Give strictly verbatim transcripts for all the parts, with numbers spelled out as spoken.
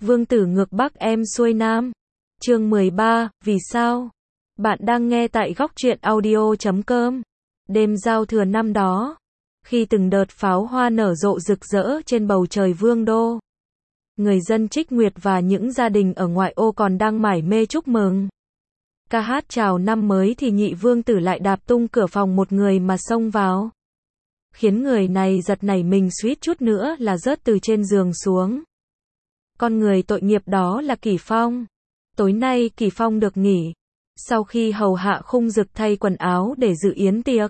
Vương tử ngược Bắc em xuôi Nam. Chương mười ba, vì sao? Bạn đang nghe tại góc truyện audio chấm com. Đêm giao thừa năm đó, khi từng đợt pháo hoa nở rộ rực rỡ trên bầu trời Vương đô, người dân Trích Nguyệt và những gia đình ở ngoại ô còn đang mải mê chúc mừng, ca hát chào năm mới thì nhị vương tử lại đạp tung cửa phòng một người mà xông vào, khiến người này giật nảy mình suýt chút nữa là rớt từ trên giường xuống. Con người tội nghiệp đó là Kỷ Phong. Tối nay Kỷ Phong được nghỉ, sau khi hầu hạ Khung Dực thay quần áo để dự yến tiệc.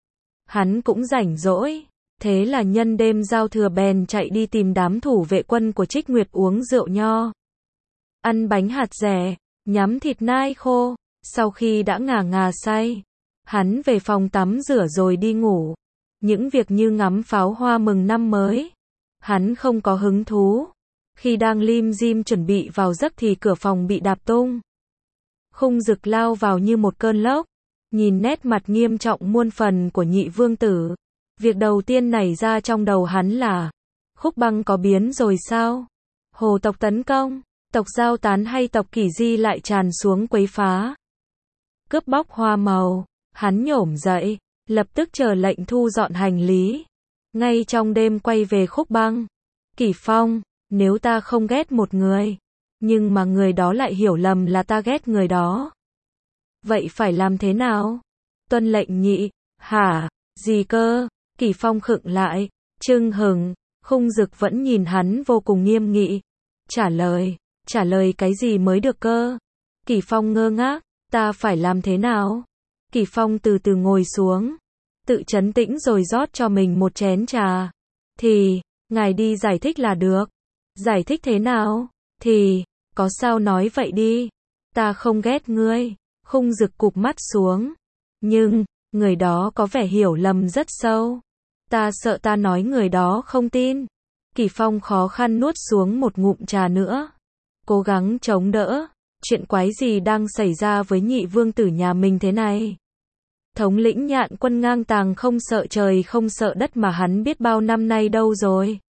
Hắn cũng rảnh rỗi, thế là nhân đêm giao thừa bèn chạy đi tìm đám thủ vệ quân của Trích Nguyệt uống rượu nho, ăn bánh hạt dẻ, nhắm thịt nai khô. Sau khi đã ngà ngà say, hắn về phòng tắm rửa rồi đi ngủ. Những việc như ngắm pháo hoa mừng năm mới, hắn không có hứng thú. Khi đang lim dim chuẩn bị vào giấc thì cửa phòng bị đạp tung. Khung Dực lao vào như một cơn lốc, nhìn nét mặt nghiêm trọng muôn phần của nhị vương tử. Việc đầu tiên nảy ra trong đầu hắn là, Khúc Băng có biến rồi sao? Hồ tộc tấn công, tộc Giao Tán hay tộc Kỷ Di lại tràn xuống quấy phá, cướp bóc hoa màu. Hắn nhổm dậy, lập tức chờ lệnh thu dọn hành lý. Ngay trong đêm quay về Khúc Băng. Kỷ Phong, nếu ta không ghét một người, nhưng mà người đó lại hiểu lầm là ta ghét người đó, vậy phải làm thế nào? Tuân lệnh nhị. Hả? Gì cơ? Kỷ Phong khựng lại, chưng hừng. Khung Dực vẫn nhìn hắn vô cùng nghiêm nghị. Trả lời, trả lời cái gì mới được cơ? Kỷ Phong ngơ ngác, ta phải làm thế nào? Kỷ Phong từ từ ngồi xuống, tự trấn tĩnh rồi rót cho mình một chén trà. Thì, ngài đi giải thích là được. Giải thích thế nào? Thì, có sao nói vậy đi. Ta không ghét ngươi. Khung Dực cụp mắt xuống. Nhưng, người đó có vẻ hiểu lầm rất sâu. Ta sợ ta nói người đó không tin. Kỷ Phong khó khăn nuốt xuống một ngụm trà nữa, cố gắng chống đỡ. Chuyện quái gì đang xảy ra với nhị vương tử nhà mình thế này? Thống lĩnh Nhạn quân ngang tàng không sợ trời không sợ đất mà hắn biết bao năm nay đâu rồi?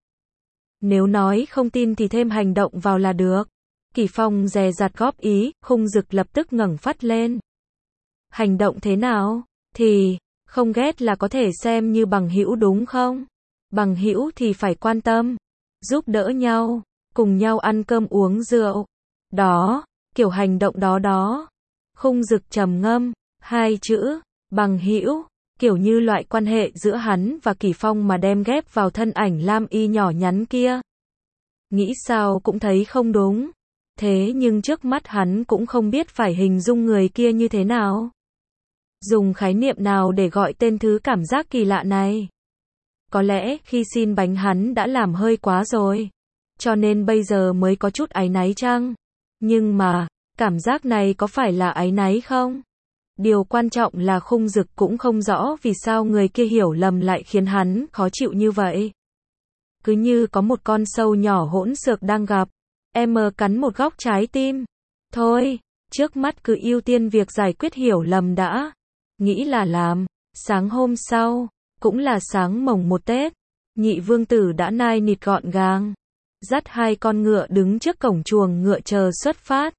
Nếu nói không tin thì thêm hành động vào là được. Kỷ Phong dè dặt góp ý. Khung Dực lập tức ngẩng phát lên. Hành động thế nào? Thì, không ghét là có thể xem như bằng hữu đúng không? Bằng hữu thì phải quan tâm, giúp đỡ nhau, cùng nhau ăn cơm uống rượu. Đó, kiểu hành động đó đó. Khung Dực trầm ngâm, hai chữ, bằng hữu, kiểu như loại quan hệ giữa hắn và Kỷ Phong mà đem ghép vào thân ảnh lam y nhỏ nhắn kia. Nghĩ sao cũng thấy không đúng. Thế nhưng trước mắt hắn cũng không biết phải hình dung người kia như thế nào. Dùng khái niệm nào để gọi tên thứ cảm giác kỳ lạ này? Có lẽ khi xin bánh hắn đã làm hơi quá rồi, cho nên bây giờ mới có chút áy náy chăng? Nhưng mà, cảm giác này có phải là áy náy không? Điều quan trọng là Khung Dực cũng không rõ vì sao người kia hiểu lầm lại khiến hắn khó chịu như vậy. Cứ như có một con sâu nhỏ hỗn xược đang gặp em cắn một góc trái tim. Thôi, trước mắt cứ ưu tiên việc giải quyết hiểu lầm đã. Nghĩ là làm. Sáng hôm sau, cũng là sáng mồng một Tết, nhị vương tử đã nai nịt gọn gàng, dắt hai con ngựa đứng trước cổng chuồng ngựa chờ xuất phát.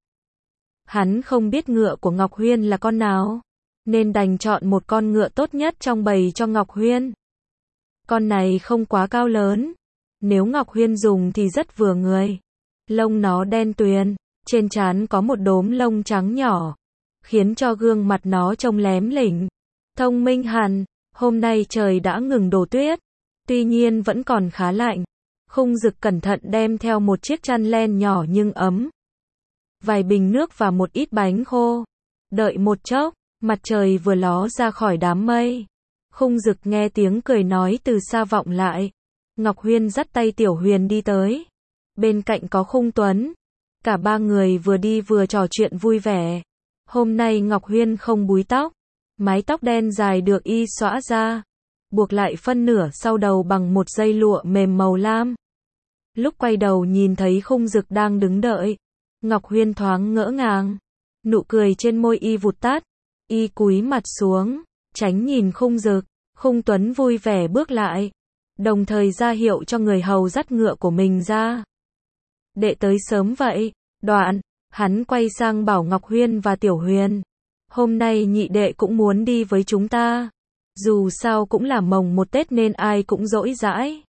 Hắn không biết ngựa của Ngọc Huyên là con nào, nên đành chọn một con ngựa tốt nhất trong bầy cho Ngọc Huyên. Con này không quá cao lớn, nếu Ngọc Huyên dùng thì rất vừa người. Lông nó đen tuyền, trên trán có một đốm lông trắng nhỏ, khiến cho gương mặt nó trông lém lỉnh, thông minh hẳn. Hôm nay trời đã ngừng đổ tuyết, tuy nhiên vẫn còn khá lạnh. Khung Dực cẩn thận đem theo một chiếc chăn len nhỏ nhưng ấm, vài bình nước và một ít bánh khô. Đợi một chốc, mặt trời vừa ló ra khỏi đám mây. Khung Dực nghe tiếng cười nói từ xa vọng lại. Ngọc Huyên dắt tay Tiểu Huyền đi tới. Bên cạnh có Khung Tuấn. Cả ba người vừa đi vừa trò chuyện vui vẻ. Hôm nay Ngọc Huyên không búi tóc, mái tóc đen dài được y xõa ra, buộc lại phân nửa sau đầu bằng một dây lụa mềm màu lam. Lúc quay đầu nhìn thấy Khung Dực đang đứng đợi, Ngọc Huyên thoáng ngỡ ngàng, nụ cười trên môi y vụt tắt, y cúi mặt xuống, tránh nhìn Khung Dực. Khung Tuấn vui vẻ bước lại, đồng thời ra hiệu cho người hầu dắt ngựa của mình ra. đệ tới sớm vậy. Đoạn, hắn quay sang bảo Ngọc Huyên và Tiểu Huyền. Hôm nay nhị đệ cũng muốn đi với chúng ta. Dù sao cũng là mồng một Tết nên ai cũng rỗi rãi.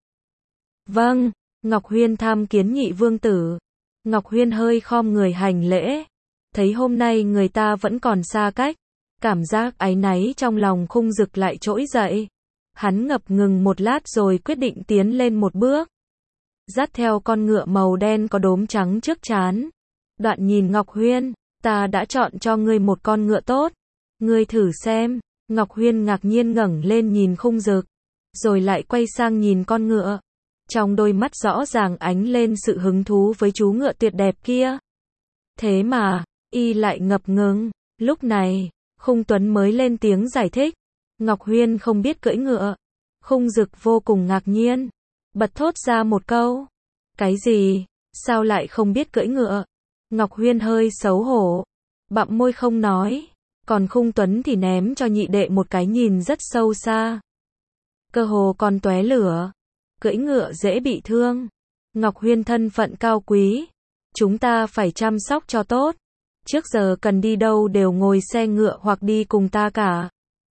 Vâng, Ngọc Huyên tham kiến nhị vương tử. Ngọc Huyên hơi khom người hành lễ. Thấy hôm nay người ta vẫn còn xa cách. Cảm giác áy náy trong lòng Khung Dực lại trỗi dậy. Hắn ngập ngừng một lát rồi quyết định tiến lên một bước. Dắt theo con ngựa màu đen có đốm trắng trước trán. Đoạn nhìn Ngọc Huyên, ta đã chọn cho ngươi một con ngựa tốt. Ngươi thử xem. Ngọc Huyên ngạc nhiên ngẩng lên nhìn Khung Dực. Rồi lại quay sang nhìn con ngựa. Trong đôi mắt rõ ràng ánh lên sự hứng thú với chú ngựa tuyệt đẹp kia. Thế mà, y lại ngập ngừng. Lúc này, Khung Tuấn mới lên tiếng giải thích. Ngọc Huyên không biết cưỡi ngựa. Khung Dực vô cùng ngạc nhiên. Bật thốt ra một câu. Cái gì? Sao lại không biết cưỡi ngựa? Ngọc Huyên hơi xấu hổ. Bặm môi không nói. Còn Khung Tuấn thì ném cho nhị đệ một cái nhìn rất sâu xa. Cơ hồ còn tóe lửa. Cưỡi ngựa dễ bị thương. Ngọc Huyên thân phận cao quý. Chúng ta phải chăm sóc cho tốt. Trước giờ cần đi đâu đều ngồi xe ngựa hoặc đi cùng ta cả.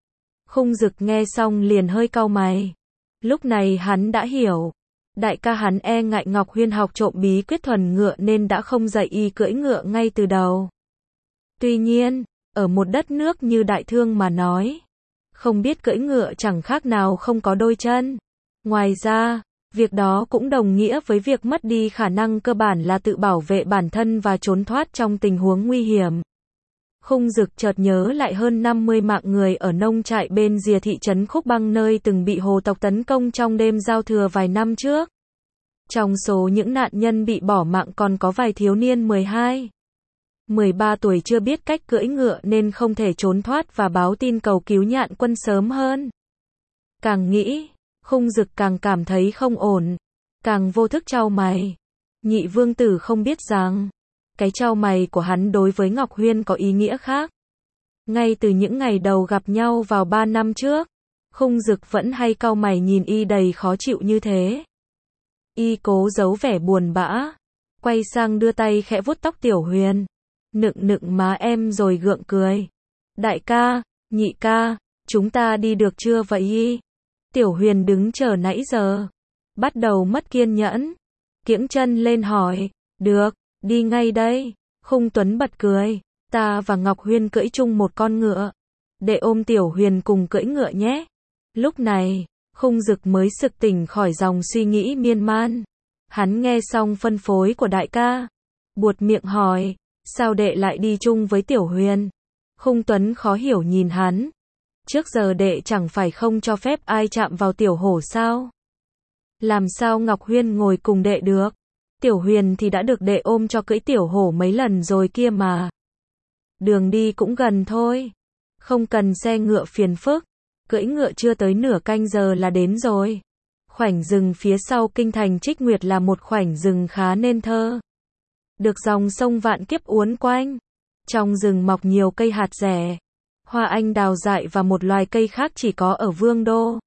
Khung Dực nghe xong liền hơi cau mày. Lúc này hắn đã hiểu. Đại ca hắn e ngại Ngọc Huyên học trộm bí quyết thuần ngựa nên đã không dạy y cưỡi ngựa ngay từ đầu. Tuy nhiên, ở một đất nước như Đại Thương mà nói, không biết cưỡi ngựa chẳng khác nào không có đôi chân. Ngoài ra, việc đó cũng đồng nghĩa với việc mất đi khả năng cơ bản là tự bảo vệ bản thân và trốn thoát trong tình huống nguy hiểm. Khung Dực chợt nhớ lại hơn năm mươi mạng người ở nông trại bên rìa thị trấn Khúc Băng nơi từng bị hồ tộc tấn công trong đêm giao thừa vài năm trước. Trong số những nạn nhân bị bỏ mạng còn có vài thiếu niên mười hai, mười ba tuổi chưa biết cách cưỡi ngựa nên không thể trốn thoát và báo tin cầu cứu nhạn quân sớm hơn. Càng nghĩ, Khung Dực càng cảm thấy không ổn, càng vô thức chau mày. Nhị vương tử không biết rằng, cái chau mày của hắn đối với Ngọc Huyên có ý nghĩa khác. Ngay từ những ngày đầu gặp nhau vào ba năm trước, Khung Dực vẫn hay cau mày nhìn y đầy khó chịu như thế. Y cố giấu vẻ buồn bã, quay sang đưa tay khẽ vuốt tóc Tiểu Huyền, nựng nựng má em rồi gượng cười. Đại ca, nhị ca, chúng ta đi được chưa vậy y? Tiểu Huyền đứng chờ nãy giờ, bắt đầu mất kiên nhẫn, kiễng chân lên hỏi. Được, đi ngay đây. Khung Tuấn bật cười. Ta và Ngọc Huyên cưỡi chung một con ngựa. Để ôm Tiểu Huyền cùng cưỡi ngựa nhé. Lúc này, Khung Dực mới sực tỉnh khỏi dòng suy nghĩ miên man. Hắn nghe xong phân phối của đại ca, buột miệng hỏi, sao đệ lại đi chung với Tiểu Huyền? Khung Tuấn khó hiểu nhìn hắn. Trước giờ đệ chẳng phải không cho phép ai chạm vào Tiểu Hổ sao? Làm sao Ngọc Huyên ngồi cùng đệ được? Tiểu Huyền thì đã được đệ ôm cho cưỡi Tiểu Hổ mấy lần rồi kia mà. Đường đi cũng gần thôi. Không cần xe ngựa phiền phức. Cưỡi ngựa chưa tới nửa canh giờ là đến rồi. Khoảnh rừng phía sau kinh thành Trích Nguyệt là một khoảnh rừng khá nên thơ. Được dòng sông Vạn Kiếp uốn quanh. Trong rừng mọc nhiều cây hạt rẻ, hoa anh đào dại và một loài cây khác chỉ có ở Vương Đô.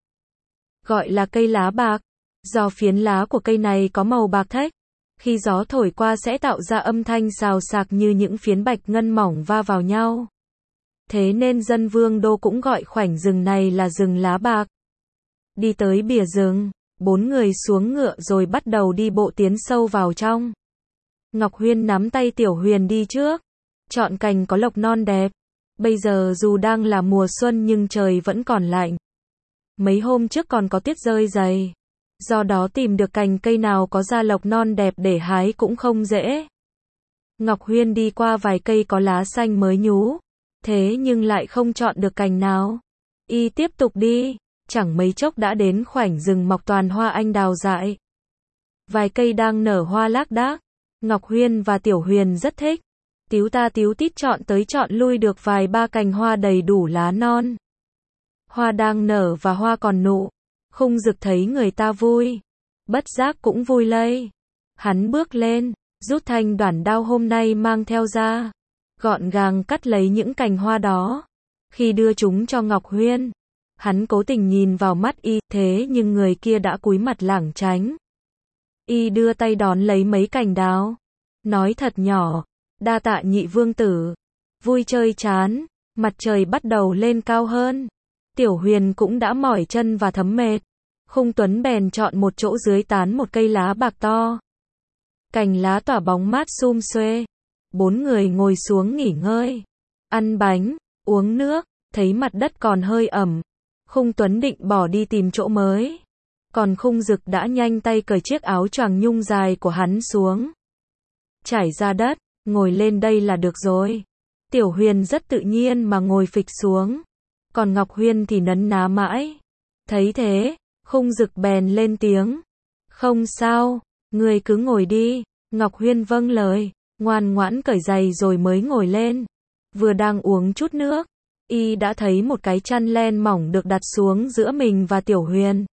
Gọi là cây lá bạc. Do phiến lá của cây này có màu bạc thách. Khi gió thổi qua sẽ tạo ra âm thanh xào xạc như những phiến bạch ngân mỏng va vào nhau. Thế nên dân Vương Đô cũng gọi khoảnh rừng này là rừng lá bạc. Đi tới bìa rừng, bốn người xuống ngựa rồi bắt đầu đi bộ tiến sâu vào trong. Ngọc Huyên nắm tay Tiểu Huyền đi trước. Chọn cành có lộc non đẹp. Bây giờ dù đang là mùa xuân nhưng trời vẫn còn lạnh. Mấy hôm trước còn có tuyết rơi dày. Do đó tìm được cành cây nào có ra lộc non đẹp để hái cũng không dễ. Ngọc Huyên đi qua vài cây có lá xanh mới nhú. Thế nhưng lại không chọn được cành nào. Y tiếp tục đi. Chẳng mấy chốc đã đến khoảnh rừng mọc toàn hoa anh đào dại. Vài cây đang nở hoa lác đác. Ngọc Huyên và Tiểu Huyền rất thích. Tíu ta tíu tít chọn tới chọn lui được vài ba cành hoa đầy đủ lá non. Hoa đang nở và hoa còn nụ. Khung Dực thấy người ta vui. Bất giác cũng vui lây. Hắn bước lên, rút thanh đoản đao hôm nay mang theo ra. Gọn gàng cắt lấy những cành hoa đó. Khi đưa chúng cho Ngọc Huyên, hắn cố tình nhìn vào mắt y, thế nhưng người kia đã cúi mặt lảng tránh. Y đưa tay đón lấy mấy cành đào, nói thật nhỏ, đa tạ nhị vương tử. Vui chơi chán, mặt trời bắt đầu lên cao hơn. Tiểu Huyền cũng đã mỏi chân và thấm mệt. Khung Tuấn bèn chọn một chỗ dưới tán một cây lá bạc to. Cành lá tỏa bóng mát sum xuê. Bốn người ngồi xuống nghỉ ngơi, ăn bánh, uống nước, thấy mặt đất còn hơi ẩm. Khung Tuấn định bỏ đi tìm chỗ mới. Còn Khung Dực đã nhanh tay cởi chiếc áo choàng nhung dài của hắn xuống. Trải ra đất, ngồi lên đây là được rồi. Tiểu Huyền rất tự nhiên mà ngồi phịch xuống. Còn Ngọc Huyên thì nấn ná mãi. Thấy thế, Khung Dực bèn lên tiếng. Không sao, người cứ ngồi đi. Ngọc Huyên vâng lời, ngoan ngoãn cởi giày rồi mới ngồi lên. Vừa đang uống chút nước, y đã thấy một cái chăn len mỏng được đặt xuống giữa mình và Tiểu Huyền.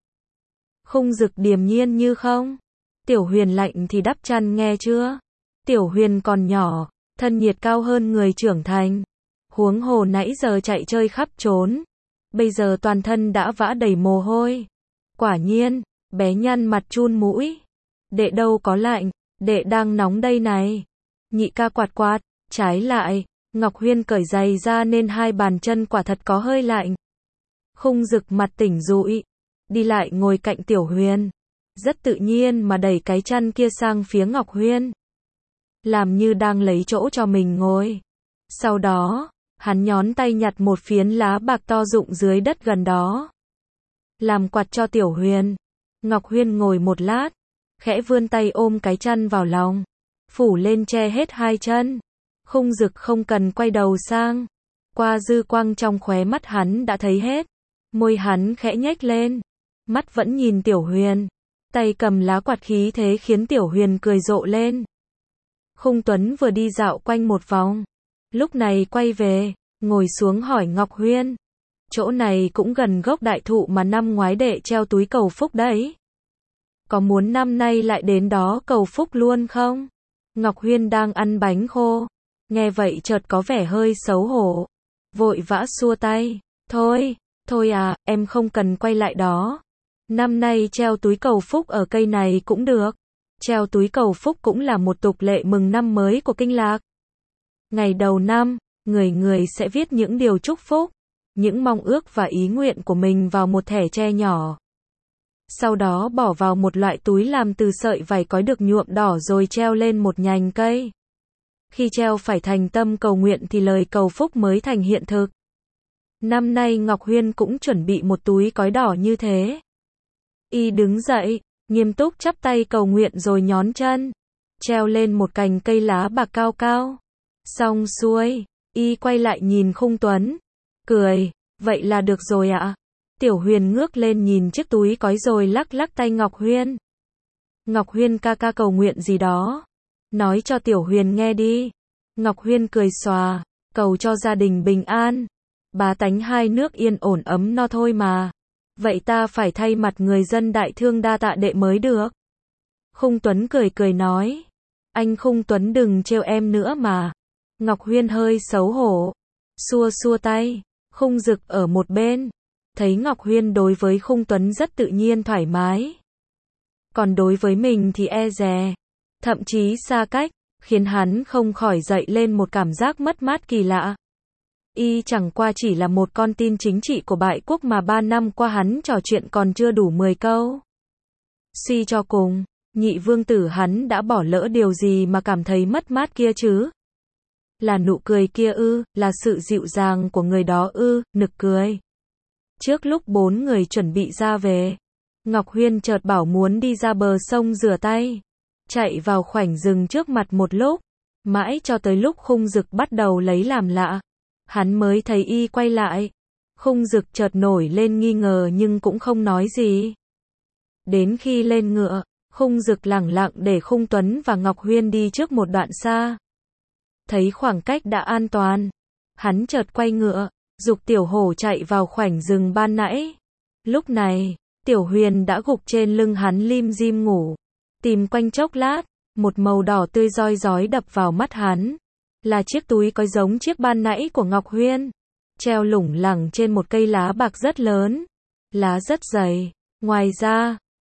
Khung Dực điềm nhiên như không. Tiểu Huyền lạnh thì đắp chăn nghe chưa? Tiểu Huyền còn nhỏ, thân nhiệt cao hơn người trưởng thành. Huống hồ nãy giờ chạy chơi khắp trốn. Bây giờ toàn thân đã vã đầy mồ hôi. Quả nhiên, bé nhăn mặt chun mũi. Đệ đâu có lạnh, đệ đang nóng đây này. Nhị ca quạt quạt, trái lại, Ngọc Huyên cởi giày ra nên hai bàn chân quả thật có hơi lạnh. Khung Dực mặt tỉnh rụi, đi lại ngồi cạnh Tiểu Huyền. Rất tự nhiên mà đẩy cái chăn kia sang phía Ngọc Huyên. Làm như đang lấy chỗ cho mình ngồi. Sau đó, hắn nhón tay nhặt một phiến lá bạc to rụng dưới đất gần đó. Làm quạt cho Tiểu Huyền. Ngọc Huyên ngồi một lát, khẽ vươn tay ôm cái chăn vào lòng, phủ lên che hết hai chân. Khung Dực không cần quay đầu sang. Qua dư quang trong khóe mắt hắn đã thấy hết. Môi hắn khẽ nhếch lên. Mắt vẫn nhìn Tiểu Huyền. Tay cầm lá quạt khí thế khiến Tiểu Huyền cười rộ lên. Khung Tuấn vừa đi dạo quanh một vòng. Lúc này quay về, ngồi xuống hỏi Ngọc Huyên. Chỗ này cũng gần gốc đại thụ mà năm ngoái đệ treo túi cầu phúc đấy. Có muốn năm nay lại đến đó cầu phúc luôn không? Ngọc Huyên đang ăn bánh khô. Nghe vậy chợt có vẻ hơi xấu hổ. Vội vã xua tay. Thôi, thôi à, em không cần quay lại đó. Năm nay treo túi cầu phúc ở cây này cũng được. Treo túi cầu phúc cũng là một tục lệ mừng năm mới của Kinh Lạc. Ngày đầu năm, người người sẽ viết những điều chúc phúc, những mong ước và ý nguyện của mình vào một thẻ tre nhỏ. Sau đó bỏ vào một loại túi làm từ sợi vải cói được nhuộm đỏ rồi treo lên một nhành cây. Khi treo phải thành tâm cầu nguyện thì lời cầu phúc mới thành hiện thực. Năm nay Ngọc Huyên cũng chuẩn bị một túi cói đỏ như thế. Y đứng dậy, nghiêm túc chắp tay cầu nguyện rồi nhón chân, treo lên một cành cây lá bạc cao cao. Xong xuôi, y quay lại nhìn Khung Tuấn, cười, vậy là được rồi ạ. Tiểu Huyền ngước lên nhìn chiếc túi cói rồi lắc lắc tay Ngọc Huyên. Ngọc Huyên ca ca cầu nguyện gì đó. Nói cho Tiểu Huyền nghe đi. Ngọc Huyên cười xòa, cầu cho gia đình bình an, bá tánh hai nước yên ổn ấm no thôi mà. Vậy ta phải thay mặt người dân đại thương đa tạ đệ mới được. Khung Tuấn cười cười nói. Anh Khung Tuấn đừng trêu em nữa mà. Ngọc Huyên hơi xấu hổ, xua xua tay. Khung Dực ở một bên, thấy Ngọc Huyên đối với Khung Tuấn rất tự nhiên thoải mái. Còn đối với mình thì e dè, thậm chí xa cách, khiến hắn không khỏi dậy lên một cảm giác mất mát kỳ lạ. Y chẳng qua chỉ là một con tin chính trị của bại quốc mà ba năm qua hắn trò chuyện còn chưa đủ mười câu. Suy cho cùng, nhị vương tử hắn đã bỏ lỡ điều gì mà cảm thấy mất mát kia chứ? Là nụ cười kia ư, là sự dịu dàng của người đó ư, nực cười. Trước lúc bốn người chuẩn bị ra về, Ngọc Huyên chợt bảo muốn đi ra bờ sông rửa tay. Chạy vào khoảnh rừng trước mặt một lúc, mãi cho tới lúc Khung Dực bắt đầu lấy làm lạ. Hắn mới thấy y quay lại. Khung Dực chợt nổi lên nghi ngờ nhưng cũng không nói gì. Đến khi lên ngựa, Khung Dực lẳng lặng để Khung Tuấn và Ngọc Huyên đi trước một đoạn xa. Thấy khoảng cách đã an toàn, hắn chợt quay ngựa, giục Tiểu Hổ chạy vào khoảnh rừng ban nãy. Lúc này, Tiểu Huyền đã gục trên lưng hắn lim dim ngủ. Tìm quanh chốc lát, một màu đỏ tươi roi rói đập vào mắt hắn. Là chiếc túi có giống chiếc ban nãy của Ngọc Huyên, treo lủng lẳng trên một cây lá bạc rất lớn. Lá rất dày. Ngoài ra,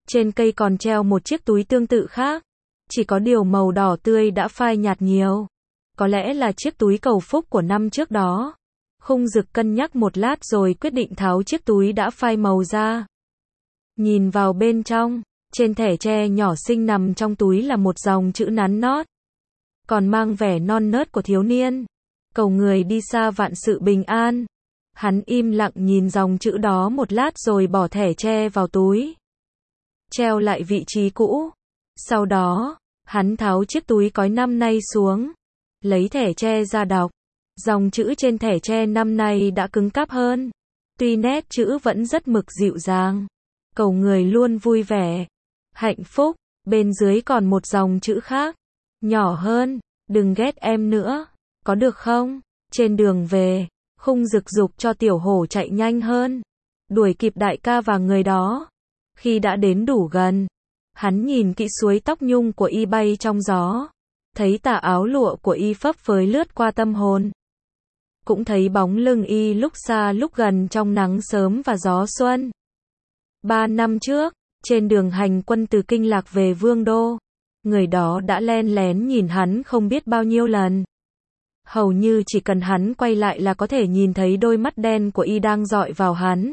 Trên cây còn treo một chiếc túi tương tự khác, chỉ có điều màu đỏ tươi đã phai nhạt nhiều. Có lẽ là chiếc túi cầu phúc của năm trước đó. Khung Dực cân nhắc một lát rồi quyết định tháo chiếc túi đã phai màu ra. Nhìn vào bên trong, trên thẻ tre nhỏ xinh nằm trong túi là một dòng chữ nắn nót, còn mang vẻ non nớt của thiếu niên. Cầu người đi xa vạn sự bình an. Hắn im lặng nhìn dòng chữ đó một lát rồi bỏ thẻ tre vào túi, treo lại vị trí cũ. Sau đó, hắn tháo chiếc túi cói năm nay xuống, lấy thẻ tre ra đọc. Dòng chữ trên thẻ tre năm nay đã cứng cáp hơn, tuy nét chữ vẫn rất mực dịu dàng. Cầu người luôn vui vẻ, hạnh phúc. Bên dưới còn một dòng chữ khác, nhỏ hơn, đừng ghét em nữa, có được không? Trên đường về, Khung Dực giục cho Tiểu Hổ chạy nhanh hơn, đuổi kịp đại ca và người đó. Khi đã đến đủ gần, hắn nhìn kỹ suối tóc nhung của y bay trong gió, thấy tà áo lụa của y phấp phới lướt qua tâm hồn. Cũng thấy bóng lưng y lúc xa lúc gần trong nắng sớm và gió xuân. Ba năm trước, trên đường hành quân từ Kinh Lạc về Vương Đô, người đó đã len lén nhìn hắn không biết bao nhiêu lần. Hầu như chỉ cần hắn quay lại là có thể nhìn thấy đôi mắt đen của y đang dọi vào hắn.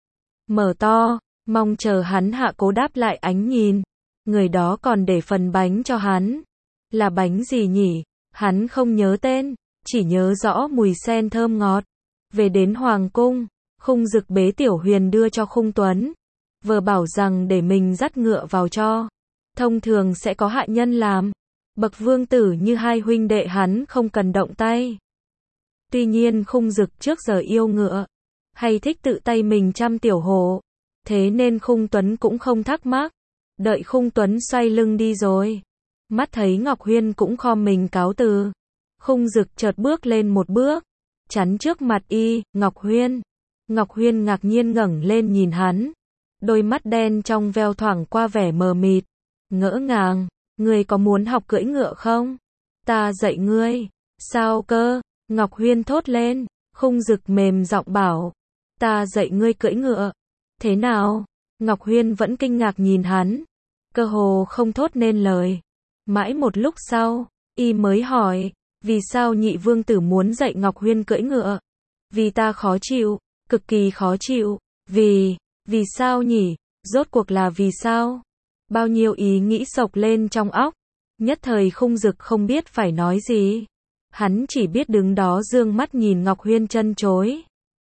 Mở to, mong chờ hắn hạ cố đáp lại ánh nhìn. Người đó còn để phần bánh cho hắn. Là bánh gì nhỉ? Hắn không nhớ tên, chỉ nhớ rõ mùi sen thơm ngọt. Về đến Hoàng Cung, Khung Dực bế Tiểu Huyền đưa cho Khung Tuấn, vừa bảo rằng để mình dắt ngựa vào cho. Thông thường sẽ có hạ nhân làm. Bậc vương tử như hai huynh đệ hắn không cần động tay. Tuy nhiên Khung Dực trước giờ yêu ngựa, hay thích tự tay mình chăm Tiểu Hổ. Thế nên Khung Tuấn cũng không thắc mắc. Đợi Khung Tuấn xoay lưng đi rồi, mắt thấy Ngọc Huyên cũng khom mình cáo từ, Khung Dực chợt bước lên một bước, chắn trước mặt y. Ngọc Huyên. Ngọc Huyên ngạc nhiên ngẩng lên nhìn hắn, đôi mắt đen trong veo thoảng qua vẻ mờ mịt, ngỡ ngàng. Ngươi có muốn học cưỡi ngựa không? Ta dạy ngươi. Sao cơ? Ngọc Huyên thốt lên. Khung Dực mềm giọng bảo, ta dạy ngươi cưỡi ngựa. Thế nào? Ngọc Huyên vẫn kinh ngạc nhìn hắn, cơ hồ không thốt nên lời. Mãi một lúc sau, y mới hỏi, vì sao nhị vương tử muốn dạy Ngọc Huyên cưỡi ngựa? Vì ta khó chịu, cực kỳ khó chịu. Vì, vì sao nhỉ? Rốt cuộc là vì sao? Bao nhiêu ý nghĩ xộc lên trong óc, nhất thời Khung Dực không biết phải nói gì. Hắn chỉ biết đứng đó dương mắt nhìn Ngọc Huyên chân chối.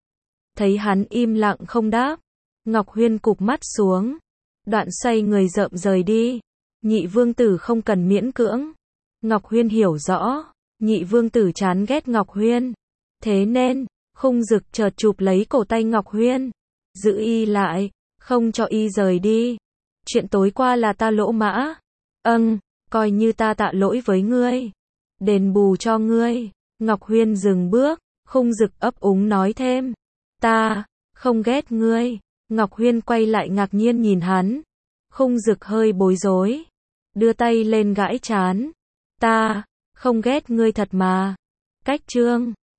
Thấy hắn im lặng không đáp, Ngọc Huyên cụp mắt xuống, đoạn xoay người rợm rời đi. Nhị vương tử không cần miễn cưỡng. Ngọc Huyên hiểu rõ, nhị vương tử chán ghét Ngọc Huyên. Thế nên, Khung Dực chợt chụp lấy cổ tay Ngọc Huyên, giữ y lại, không cho y rời đi. Chuyện tối qua là ta lỗ mã. Âng, coi như ta tạ lỗi với ngươi, đền bù cho ngươi. Ngọc Huyên dừng bước, Khung Dực ấp úng nói thêm, ta không ghét ngươi. Ngọc Huyên quay lại ngạc nhiên nhìn hắn. Khung Dực hơi bối rối, đưa tay lên gãi trán. Ta không ghét ngươi thật mà. Cách chương